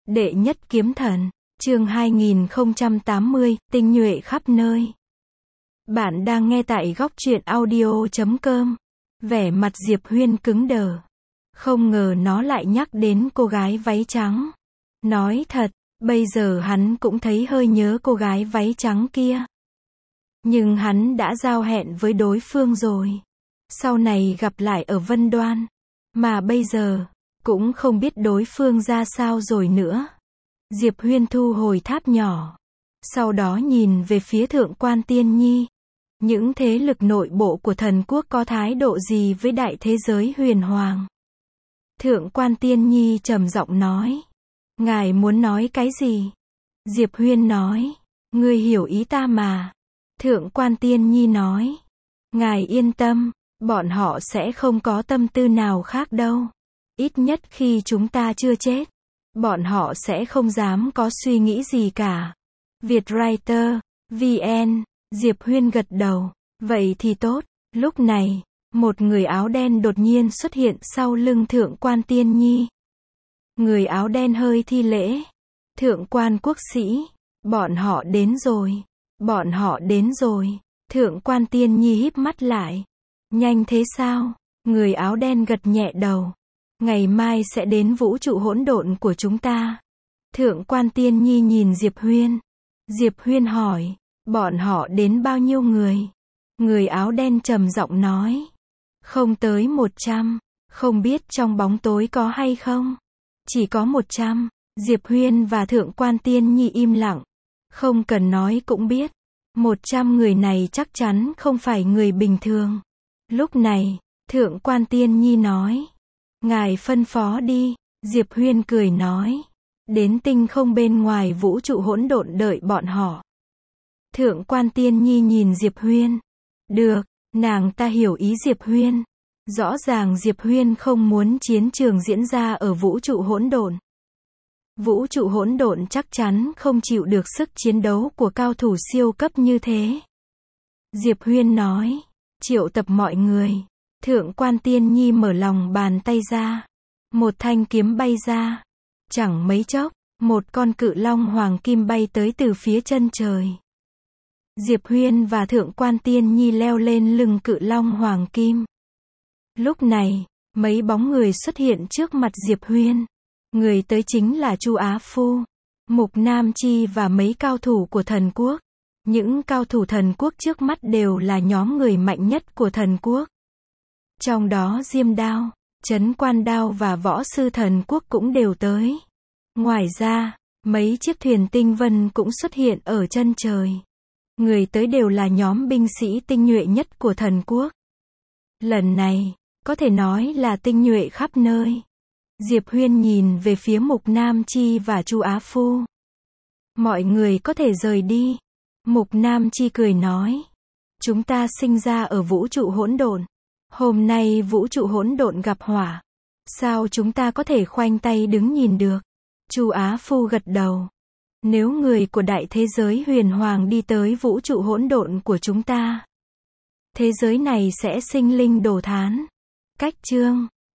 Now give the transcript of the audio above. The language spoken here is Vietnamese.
Đệ nhất kiếm thần, chương 2080, tinh nhuệ khắp nơi. Bạn đang nghe tại góc truyện audio.com. Vẻ mặt Diệp Huyên cứng đờ. Không ngờ nó lại nhắc đến cô gái váy trắng. Nói thật, bây giờ hắn cũng thấy hơi nhớ cô gái váy trắng kia. Nhưng hắn đã giao hẹn với đối phương rồi. Sau này gặp lại ở Vân Đoan. Mà bây giờ, cũng không biết đối phương ra sao rồi nữa. Diệp Huyên thu hồi tháp nhỏ. Sau đó nhìn về phía Thượng Quan Tiên Nhi. Những thế lực nội bộ của thần quốc có thái độ gì với đại thế giới huyền hoàng? Thượng Quan Tiên Nhi trầm giọng nói. Ngài muốn nói cái gì? Diệp Huyên nói. Ngươi hiểu ý ta mà. Thượng Quan Tiên Nhi nói. Ngài yên tâm, bọn họ sẽ không có tâm tư nào khác đâu. Ít nhất khi chúng ta chưa chết, bọn họ sẽ không dám có suy nghĩ gì cả. Vietwriter, VN, Diệp Huyên gật đầu. Vậy thì tốt. Lúc này, một người áo đen đột nhiên xuất hiện sau lưng Thượng Quan Tiên Nhi. Người áo đen hơi thi lễ. Thượng Quan quốc sĩ, bọn họ đến rồi. Bọn họ đến rồi. Thượng Quan Tiên Nhi híp mắt lại. Nhanh thế sao? Người áo đen gật nhẹ đầu. Ngày mai sẽ đến vũ trụ hỗn độn của chúng ta. Thượng Quan Tiên Nhi nhìn Diệp Huyên. Diệp Huyên hỏi, bọn họ đến bao nhiêu người? Người áo đen trầm giọng nói. Không tới 100, không biết trong bóng tối có hay không? Chỉ có 100, Diệp Huyên và Thượng Quan Tiên Nhi im lặng. Không cần nói cũng biết, 100 người này chắc chắn không phải người bình thường. Lúc này, Thượng Quan Tiên Nhi nói. Ngài phân phó đi, Diệp Huyên cười nói. Đến tinh không bên ngoài vũ trụ hỗn độn đợi bọn họ. Thượng Quan Tiên Nhi nhìn Diệp Huyên. Được, nàng ta hiểu ý Diệp Huyên. Rõ ràng Diệp Huyên không muốn chiến trường diễn ra ở vũ trụ hỗn độn. Vũ trụ hỗn độn chắc chắn không chịu được sức chiến đấu của cao thủ siêu cấp như thế. Diệp Huyên nói, triệu tập mọi người. Thượng Quan Tiên Nhi mở lòng bàn tay ra. Một thanh kiếm bay ra. Chẳng mấy chốc, một con cự long hoàng kim bay tới từ phía chân trời. Diệp Huyên và Thượng Quan Tiên Nhi leo lên lưng cự long hoàng kim. Lúc này, mấy bóng người xuất hiện trước mặt Diệp Huyên. Người tới chính là Chu Á Phu, Mục Nam Chi và mấy cao thủ của thần quốc. Những cao thủ thần quốc trước mắt đều là nhóm người mạnh nhất của thần quốc. Trong đó Diêm Đao, Trấn Quan Đao và võ sư thần quốc cũng đều tới. Ngoài ra, mấy chiếc thuyền tinh vân cũng xuất hiện ở chân trời. Người tới đều là nhóm binh sĩ tinh nhuệ nhất của thần quốc. Lần này, có thể nói là tinh nhuệ khắp nơi. Diệp Huyên nhìn về phía Mục Nam Chi và Chu Á Phu. Mọi người có thể rời đi. Mục Nam Chi cười nói. Chúng ta sinh ra ở vũ trụ hỗn độn. Hôm nay vũ trụ hỗn độn gặp hỏa. Sao chúng ta có thể khoanh tay đứng nhìn được? Chu Á Phu gật đầu. Nếu người của đại thế giới huyền hoàng đi tới vũ trụ hỗn độn của chúng ta, thế giới này sẽ sinh linh đồ thán. Cách chương